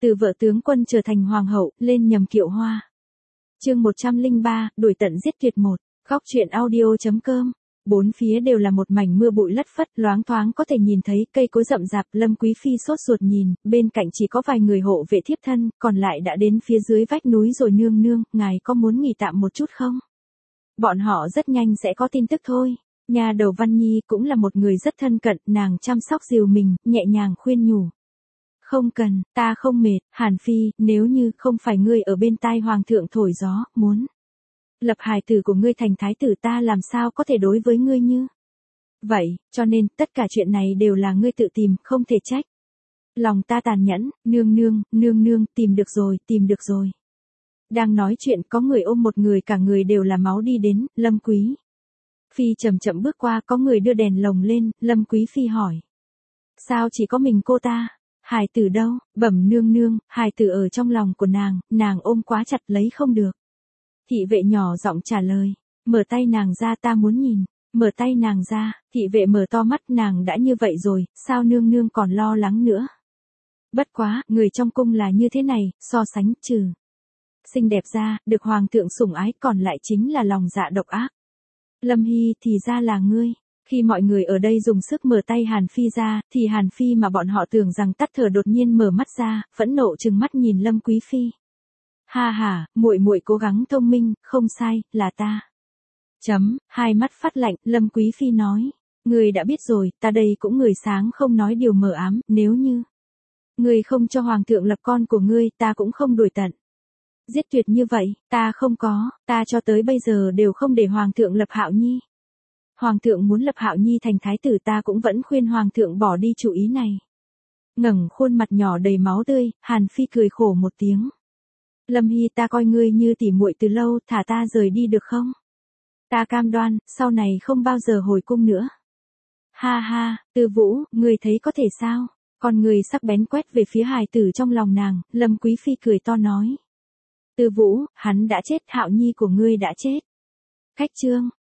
Từ vợ tướng quân trở thành hoàng hậu, lên nhầm kiệu hoa. Chương 103, đuổi tận giết tuyệt một. Góc truyện audio.com. Bốn phía đều là một mảnh mưa bụi lất phất, loáng thoáng có thể nhìn thấy cây cối rậm rạp. Lâm Quý Phi sốt ruột nhìn, bên cạnh chỉ có vài người hộ vệ thiếp thân, còn lại đã đến phía dưới vách núi rồi. Nương nương, ngài có muốn nghỉ tạm một chút không? Bọn họ rất nhanh sẽ có tin tức thôi. Nhà đầu Văn Nhi cũng là một người rất thân cận, nàng chăm sóc dìu mình, nhẹ nhàng khuyên nhủ. Không cần, ta không mệt, Hàn Phi, nếu như không phải ngươi ở bên tai hoàng thượng thổi gió, muốn lập hài tử của ngươi thành thái tử, ta làm sao có thể đối với ngươi như vậy, cho nên, tất cả chuyện này đều là ngươi tự tìm, không thể trách. Lòng ta tàn nhẫn, nương nương, tìm được rồi. Đang nói chuyện có người ôm một người, cả người đều là máu đi đến. Lâm Quý Phi chậm chậm bước qua, có người đưa đèn lồng lên. Lâm Quý Phi hỏi. Sao chỉ có mình cô ta? Hài tử đâu? Bẩm nương, hài tử ở trong lòng của nàng ôm quá chặt lấy không được. Thị vệ nhỏ giọng trả lời. Mở tay nàng ra, ta muốn nhìn. Mở tay nàng ra, thị vệ mở to mắt, nàng đã như vậy rồi, sao nương còn lo lắng nữa? Bất quá, người trong cung là như thế này, so sánh trừ xinh đẹp ra, được hoàng thượng sủng ái, còn lại chính là lòng dạ độc ác. Lâm Hy, thì ra là ngươi. Khi mọi người ở đây dùng sức mở tay Hàn Phi ra, thì Hàn Phi mà bọn họ tưởng rằng tắt thở đột nhiên mở mắt ra, phẫn nộ trừng mắt nhìn Lâm Quý Phi. Ha, muội cố gắng thông minh, không sai, là ta. Hai mắt phát lạnh, Lâm Quý Phi nói. Ngươi đã biết rồi, ta đây cũng người sáng không nói điều mờ ám, nếu như ngươi không cho hoàng thượng lập con của ngươi, ta cũng không đuổi tận giết tuyệt như vậy, ta không có, ta cho tới bây giờ đều không để hoàng thượng lập Hạo Nhi. Hoàng thượng muốn lập Hạo Nhi thành thái tử, ta cũng vẫn khuyên hoàng thượng bỏ đi chủ ý này. Ngẩng khuôn mặt nhỏ đầy máu tươi, Hàn Phi cười khổ một tiếng. Lâm Hy, ta coi ngươi như tỉ muội từ lâu, thả ta rời đi được không? Ta cam đoan, sau này không bao giờ hồi cung nữa. Ha, Tư Vũ, ngươi thấy có thể sao? Con người sắc bén quét về phía hài tử trong lòng nàng, Lâm Quý Phi cười to nói. Tư Vũ, hắn đã chết, Hạo Nhi của ngươi đã chết. Khách trương,